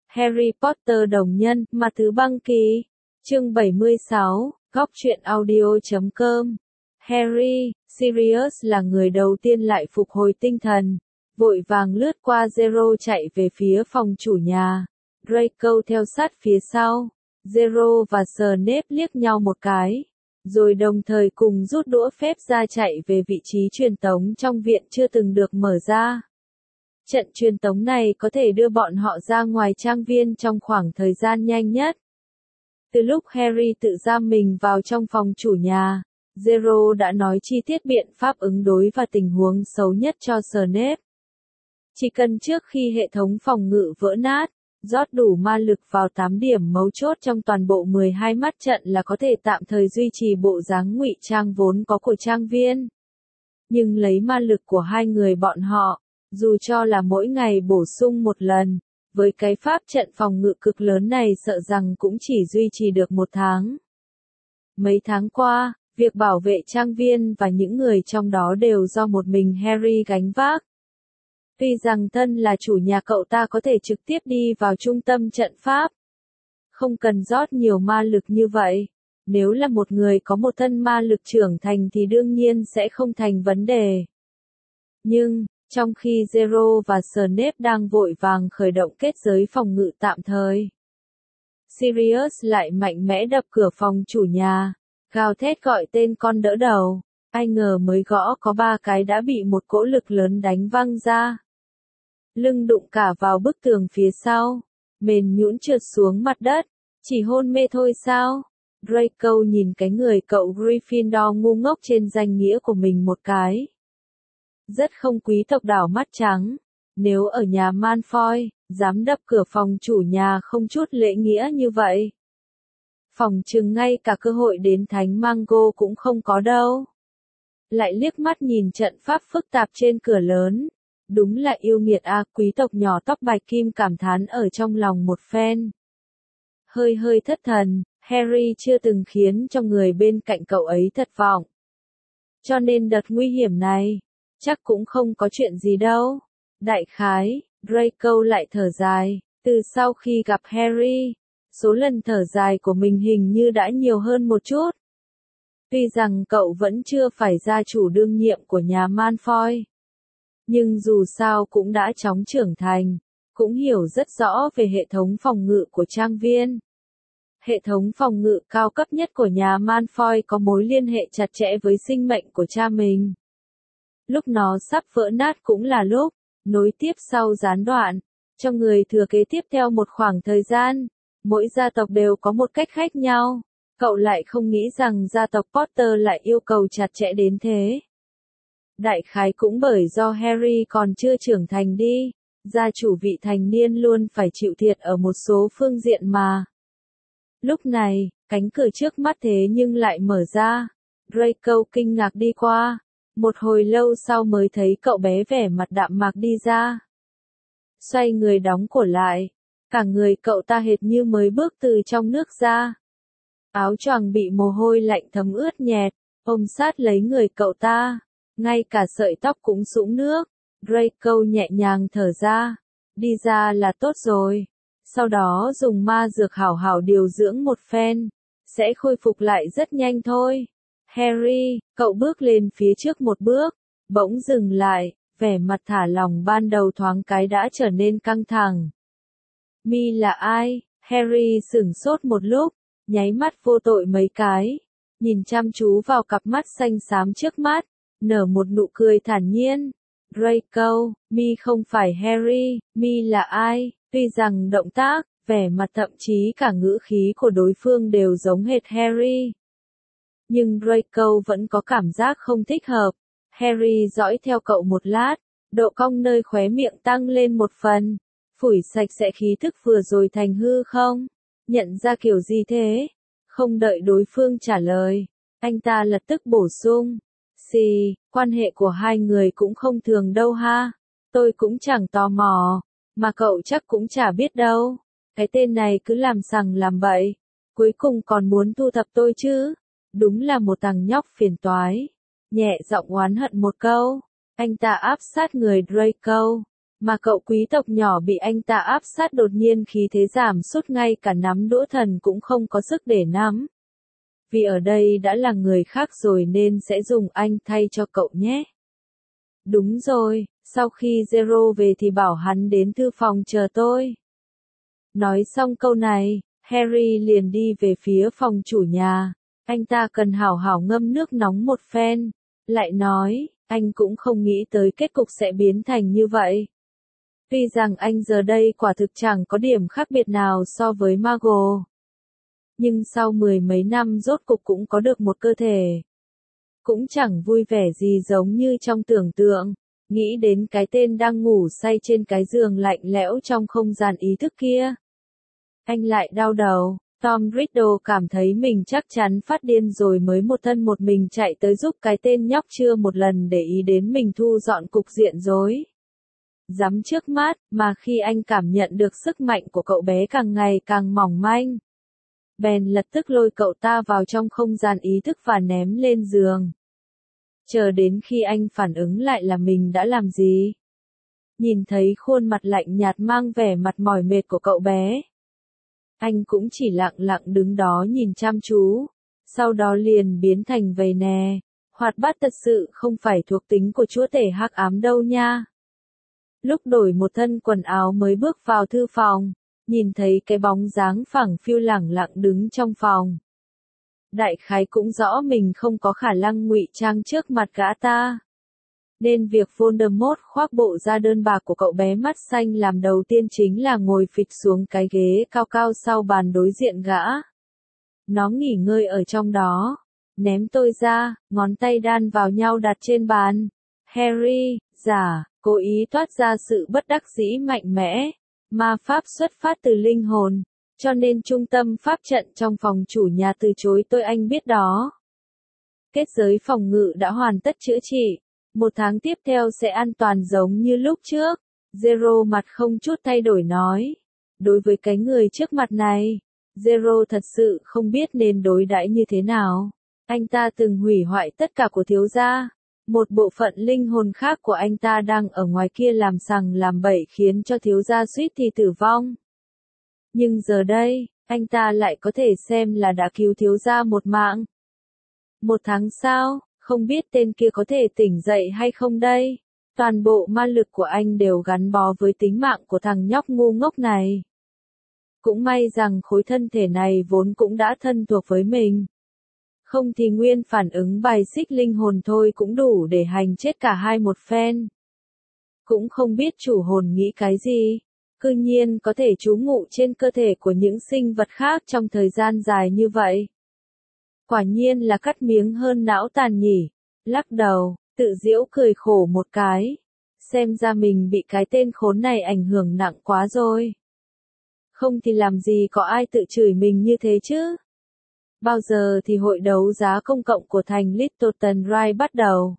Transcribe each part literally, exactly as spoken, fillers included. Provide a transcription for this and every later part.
Harry Potter đồng nhân, Ma Thứ Băng Kỳ. Chương bảy mươi sáu, góc truyện audio chấm com. Harry, Sirius là người đầu tiên lại phục hồi tinh thần, vội vàng lướt qua Zero chạy về phía phòng chủ nhà. Draco theo sát phía sau. Zero và Snape liếc nhau một cái, rồi đồng thời cùng rút đũa phép ra chạy về vị trí truyền tống trong viện chưa từng được mở ra. Trận truyền tống này có thể đưa bọn họ ra ngoài trang viên trong khoảng thời gian nhanh nhất. Từ lúc Harry tự giam mình vào trong phòng chủ nhà, Zero đã nói chi tiết biện pháp ứng đối và tình huống xấu nhất cho Snape. Chỉ cần trước khi hệ thống phòng ngự vỡ nát, rót đủ ma lực vào tám điểm mấu chốt trong toàn bộ mười hai mắt trận là có thể tạm thời duy trì bộ dáng ngụy trang vốn có của trang viên. Nhưng lấy ma lực của hai người bọn họ, dù cho là mỗi ngày bổ sung một lần, với cái pháp trận phòng ngự cực lớn này sợ rằng cũng chỉ duy trì được một tháng. Mấy tháng qua, việc bảo vệ trang viên và những người trong đó đều do một mình Harry gánh vác. Tuy rằng thân là chủ nhà cậu ta có thể trực tiếp đi vào trung tâm trận pháp, không cần rót nhiều ma lực như vậy. Nếu là một người có một thân ma lực trưởng thành thì đương nhiên sẽ không thành vấn đề. Nhưng, trong khi Zero và Snape đang vội vàng khởi động kết giới phòng ngự tạm thời, Sirius lại mạnh mẽ đập cửa phòng chủ nhà, gào thét gọi tên con đỡ đầu. Ai ngờ mới gõ có ba cái đã bị một cỗ lực lớn đánh văng ra. Lưng đụng cả vào bức tường phía sau, mềm nhũn trượt xuống mặt đất. Chỉ hôn mê thôi sao? Draco nhìn cái người cậu Gryffindor ngu ngốc trên danh nghĩa của mình một cái. Rất không quý tộc đảo mắt trắng. Nếu ở nhà Malfoy, dám đập cửa phòng chủ nhà không chút lễ nghĩa như vậy, phòng chừng ngay cả cơ hội đến Thánh Mango cũng không có đâu. Lại liếc mắt nhìn trận pháp phức tạp trên cửa lớn. Đúng là yêu nghiệt a, quý tộc nhỏ tóc bạch kim cảm thán ở trong lòng một phen. Hơi hơi thất thần, Harry chưa từng khiến cho người bên cạnh cậu ấy thất vọng. Cho nên đợt nguy hiểm này, chắc cũng không có chuyện gì đâu. Đại khái, Draco lại thở dài, từ sau khi gặp Harry, số lần thở dài của mình hình như đã nhiều hơn một chút. Tuy rằng cậu vẫn chưa phải gia chủ đương nhiệm của nhà Malfoy, nhưng dù sao cũng đã chóng trưởng thành, cũng hiểu rất rõ về hệ thống phòng ngự của trang viên. Hệ thống phòng ngự cao cấp nhất của nhà Malfoy có mối liên hệ chặt chẽ với sinh mệnh của cha mình. Lúc nó sắp vỡ nát cũng là lúc, nối tiếp sau gián đoạn, cho người thừa kế tiếp theo một khoảng thời gian, mỗi gia tộc đều có một cách khác nhau. Cậu lại không nghĩ rằng gia tộc Potter lại yêu cầu chặt chẽ đến thế. Đại khái cũng bởi do Harry còn chưa trưởng thành đi, gia chủ vị thành niên luôn phải chịu thiệt ở một số phương diện mà. Lúc này, cánh cửa trước mắt thế nhưng lại mở ra. Draco kinh ngạc đi qua, một hồi lâu sau mới thấy cậu bé vẻ mặt đạm mạc đi ra. Xoay người đóng cửa lại, cả người cậu ta hệt như mới bước từ trong nước ra. Áo choàng bị mồ hôi lạnh thấm ướt nhẹp, ôm sát lấy người cậu ta. Ngay cả sợi tóc cũng sũng nước. Draco nhẹ nhàng thở ra. Đi ra là tốt rồi. Sau đó dùng ma dược hảo hảo điều dưỡng một phen. Sẽ khôi phục lại rất nhanh thôi. Harry, cậu bước lên phía trước một bước. Bỗng dừng lại. Vẻ mặt thả lỏng ban đầu thoáng cái đã trở nên căng thẳng. Mi là ai? Harry sửng sốt một lúc. Nháy mắt vô tội mấy cái. Nhìn chăm chú vào cặp mắt xanh xám trước mắt. Nở một nụ cười thản nhiên. Draco, Mi không phải Harry, Mi là ai? Tuy rằng động tác, vẻ mặt thậm chí cả ngữ khí của đối phương đều giống hệt Harry. Nhưng Draco vẫn có cảm giác không thích hợp. Harry dõi theo cậu một lát, độ cong nơi khóe miệng tăng lên một phần. Phủi sạch sẽ khí thức vừa rồi thành hư không? Nhận ra kiểu gì thế? Không đợi đối phương trả lời, anh ta lập tức bổ sung. Xì, quan hệ của hai người cũng không thường đâu ha. Tôi cũng chẳng tò mò, mà cậu chắc cũng chả biết đâu. Cái tên này cứ làm sằng làm bậy, cuối cùng còn muốn thu thập tôi chứ. Đúng là một thằng nhóc phiền toái. Nhẹ giọng oán hận một câu, anh ta áp sát người Draco. Mà cậu quý tộc nhỏ bị anh ta áp sát đột nhiên khí thế giảm sút, ngay cả nắm đũa thần cũng không có sức để nắm. Vì ở đây đã là người khác rồi nên sẽ dùng anh thay cho cậu nhé. Đúng rồi, sau khi Zero về thì bảo hắn đến thư phòng chờ tôi. Nói xong câu này, Harry liền đi về phía phòng chủ nhà. Anh ta cần hảo hảo ngâm nước nóng một phen. Lại nói, anh cũng không nghĩ tới kết cục sẽ biến thành như vậy. Tuy rằng anh giờ đây quả thực chẳng có điểm khác biệt nào so với Muggle. Nhưng sau mười mấy năm rốt cục cũng có được một cơ thể. Cũng chẳng vui vẻ gì giống như trong tưởng tượng. Nghĩ đến cái tên đang ngủ say trên cái giường lạnh lẽo trong không gian ý thức kia. Anh lại đau đầu. Tom Riddle cảm thấy mình chắc chắn phát điên rồi mới một thân một mình chạy tới giúp cái tên nhóc chưa một lần để ý đến mình thu dọn cục diện rối rắm trước mắt, mà khi anh cảm nhận được sức mạnh của cậu bé càng ngày càng mỏng manh. Bèn lập tức lôi cậu ta vào trong không gian ý thức và ném lên giường. Chờ đến khi anh phản ứng lại là mình đã làm gì. Nhìn thấy khuôn mặt lạnh nhạt mang vẻ mặt mỏi mệt của cậu bé. Anh cũng chỉ lặng lặng đứng đó nhìn chăm chú, sau đó liền biến thành vầy nè. Hoạt bát thật sự không phải thuộc tính của chúa tể hắc ám đâu nha. Lúc đổi một thân quần áo mới bước vào thư phòng, nhìn thấy cái bóng dáng phẳng phiu lẳng lặng đứng trong phòng. Đại khái cũng rõ mình không có khả năng ngụy trang trước mặt gã ta. Nên việc Voldemort khoác bộ da đơn bạc của cậu bé mắt xanh làm đầu tiên chính là ngồi phịch xuống cái ghế cao cao sau bàn đối diện gã. Nó nghỉ ngơi ở trong đó. Ném tôi ra, ngón tay đan vào nhau đặt trên bàn. Harry, giả, cố ý toát ra sự bất đắc dĩ mạnh mẽ. Ma pháp xuất phát từ linh hồn, cho nên trung tâm pháp trận trong phòng chủ nhà từ chối tôi, anh biết đó. Kết giới phòng ngự đã hoàn tất chữa trị. Một tháng tiếp theo sẽ an toàn giống như lúc trước. Zero mặt không chút thay đổi nói. Đối với cái người trước mặt này, Zero thật sự không biết nên đối đãi như thế nào. Anh ta từng hủy hoại tất cả của thiếu gia. Một bộ phận linh hồn khác của anh ta đang ở ngoài kia làm sằng làm bậy khiến cho thiếu gia suýt thì tử vong. Nhưng giờ đây, anh ta lại có thể xem là đã cứu thiếu gia một mạng. Một tháng sau, không biết tên kia có thể tỉnh dậy hay không đây. Toàn bộ ma lực của anh đều gắn bó với tính mạng của thằng nhóc ngu ngốc này. Cũng may rằng khối thân thể này vốn cũng đã thân thuộc với mình. Không thì nguyên phản ứng bài xích linh hồn thôi cũng đủ để hành chết cả hai một phen. Cũng không biết chủ hồn nghĩ cái gì. Cư nhiên có thể trú ngụ trên cơ thể của những sinh vật khác trong thời gian dài như vậy. Quả nhiên là cắt miếng hơn não tàn nhỉ. Lắc đầu, tự giễu cười khổ một cái. Xem ra mình bị cái tên khốn này ảnh hưởng nặng quá rồi. Không thì làm gì có ai tự chửi mình như thế chứ. Bao giờ thì hội đấu giá công cộng của thành Littleton Rai bắt đầu.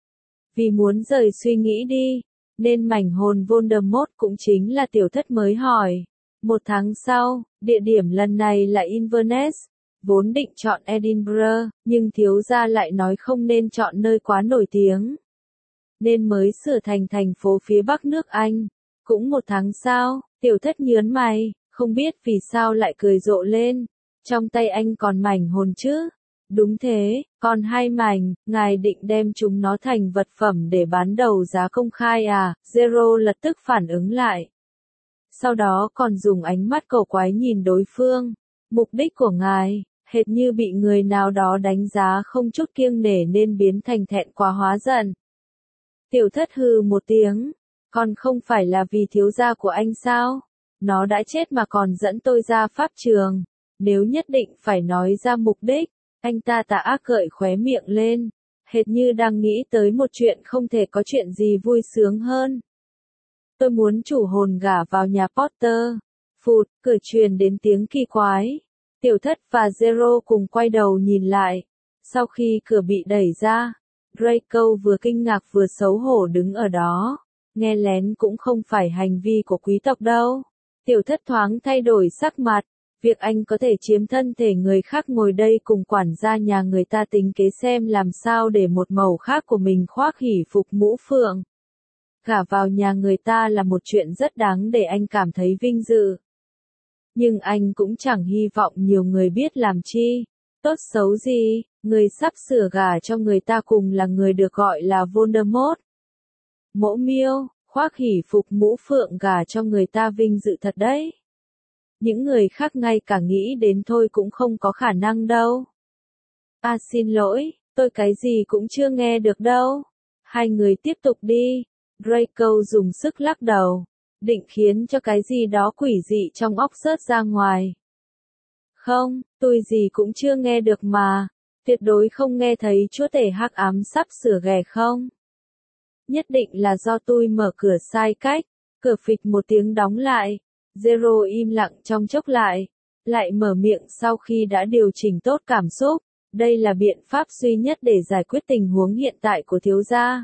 Vì muốn rời suy nghĩ đi, nên mảnh hồn Voldemort cũng chính là tiểu thất mới hỏi. Một tháng sau, địa điểm lần này là Inverness. Vốn định chọn Edinburgh, nhưng thiếu gia lại nói không nên chọn nơi quá nổi tiếng. Nên mới sửa thành thành phố phía bắc nước Anh. Cũng một tháng sau, tiểu thất nhớn mày, không biết vì sao lại cười rộ lên. Trong tay anh còn mảnh hồn chứ? Đúng thế, còn hai mảnh, ngài định đem chúng nó thành vật phẩm để bán đấu giá công khai à? Zero lập tức phản ứng lại. Sau đó còn dùng ánh mắt cầu quái nhìn đối phương. Mục đích của ngài, hệt như bị người nào đó đánh giá không chút kiêng nể nên biến thành thẹn quá hóa giận. Tiểu thất hừ một tiếng, còn không phải là vì thiếu gia của anh sao? Nó đã chết mà còn dẫn tôi ra pháp trường. Nếu nhất định phải nói ra mục đích, anh ta tà ác gợi khóe miệng lên, hệt như đang nghĩ tới một chuyện không thể có chuyện gì vui sướng hơn. Tôi muốn chủ hồn gả vào nhà Potter. Phụt, cửa truyền đến tiếng kỳ quái. Tiểu thất và Zero cùng quay đầu nhìn lại. Sau khi cửa bị đẩy ra, Draco vừa kinh ngạc vừa xấu hổ đứng ở đó. Nghe lén cũng không phải hành vi của quý tộc đâu. Tiểu thất thoáng thay đổi sắc mặt. Việc anh có thể chiếm thân thể người khác ngồi đây cùng quản gia nhà người ta tính kế xem làm sao để một màu khác của mình khoác hỷ phục mũ phượng. Gả vào nhà người ta là một chuyện rất đáng để anh cảm thấy vinh dự. Nhưng anh cũng chẳng hy vọng nhiều người biết làm chi. Tốt xấu gì, người sắp sửa gả cho người ta cùng là người được gọi là Voldemort. Mỗ Miêu, khoác hỷ phục mũ phượng gả cho người ta vinh dự thật đấy. Những người khác ngay cả nghĩ đến thôi cũng không có khả năng đâu. À xin lỗi, tôi cái gì cũng chưa nghe được đâu. Hai người tiếp tục đi. Draco dùng sức lắc đầu, định khiến cho cái gì đó quỷ dị trong óc rớt ra ngoài. Không, tôi gì cũng chưa nghe được mà, tuyệt đối không nghe thấy chúa tể hắc ám sắp sửa ghé không. Nhất định là do tôi mở cửa sai cách, cửa phịch một tiếng đóng lại. Zero im lặng trong chốc lại, lại mở miệng sau khi đã điều chỉnh tốt cảm xúc. Đây là biện pháp duy nhất để giải quyết tình huống hiện tại của thiếu gia.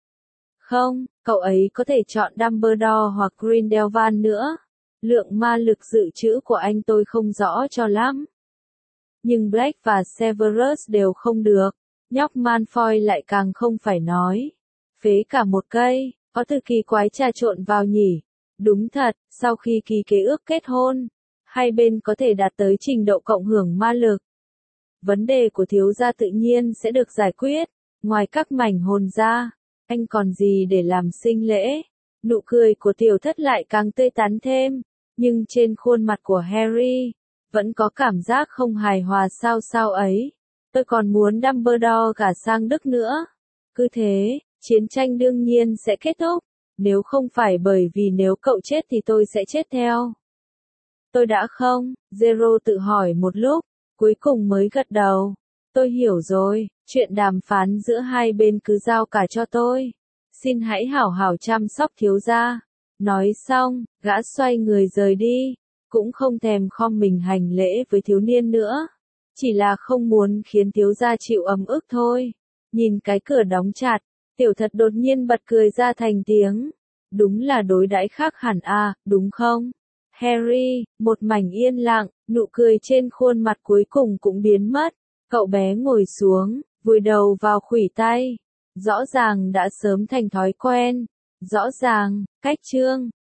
Không, cậu ấy có thể chọn Dumbledore hoặc Grindelwald nữa. Lượng ma lực dự trữ của anh tôi không rõ cho lắm. Nhưng Black và Severus đều không được. Nhóc Malfoy lại càng không phải nói. Phế cả một cây, có từ kỳ quái trà trộn vào nhỉ. Đúng thật, sau khi ký kế ước kết hôn, hai bên có thể đạt tới trình độ cộng hưởng ma lực. Vấn đề của thiếu gia tự nhiên sẽ được giải quyết. Ngoài các mảnh hồn ra, anh còn gì để làm sinh lễ. Nụ cười của tiểu thất lại càng tươi tắn thêm. Nhưng trên khuôn mặt của Harry, vẫn có cảm giác không hài hòa sao sao ấy. Tôi còn muốn Dumbledore gả sang Đức nữa. Cứ thế, chiến tranh đương nhiên sẽ kết thúc. Nếu không phải bởi vì nếu cậu chết thì tôi sẽ chết theo. Tôi đã không, Zero tự hỏi một lúc, cuối cùng mới gật đầu. Tôi hiểu rồi, chuyện đàm phán giữa hai bên cứ giao cả cho tôi. Xin hãy hảo hảo chăm sóc thiếu gia. Nói xong, gã xoay người rời đi, cũng không thèm khom mình hành lễ với thiếu niên nữa. Chỉ là không muốn khiến thiếu gia chịu ấm ức thôi. Nhìn cái cửa đóng chặt, tiểu thật đột nhiên bật cười ra thành tiếng. Đúng là đối đãi khác hẳn à, đúng không? Harry, một mảnh yên lặng, nụ cười trên khuôn mặt cuối cùng cũng biến mất. Cậu bé ngồi xuống, vùi đầu vào khuỷu tay. Rõ ràng đã sớm thành thói quen. Rõ ràng, cách chương.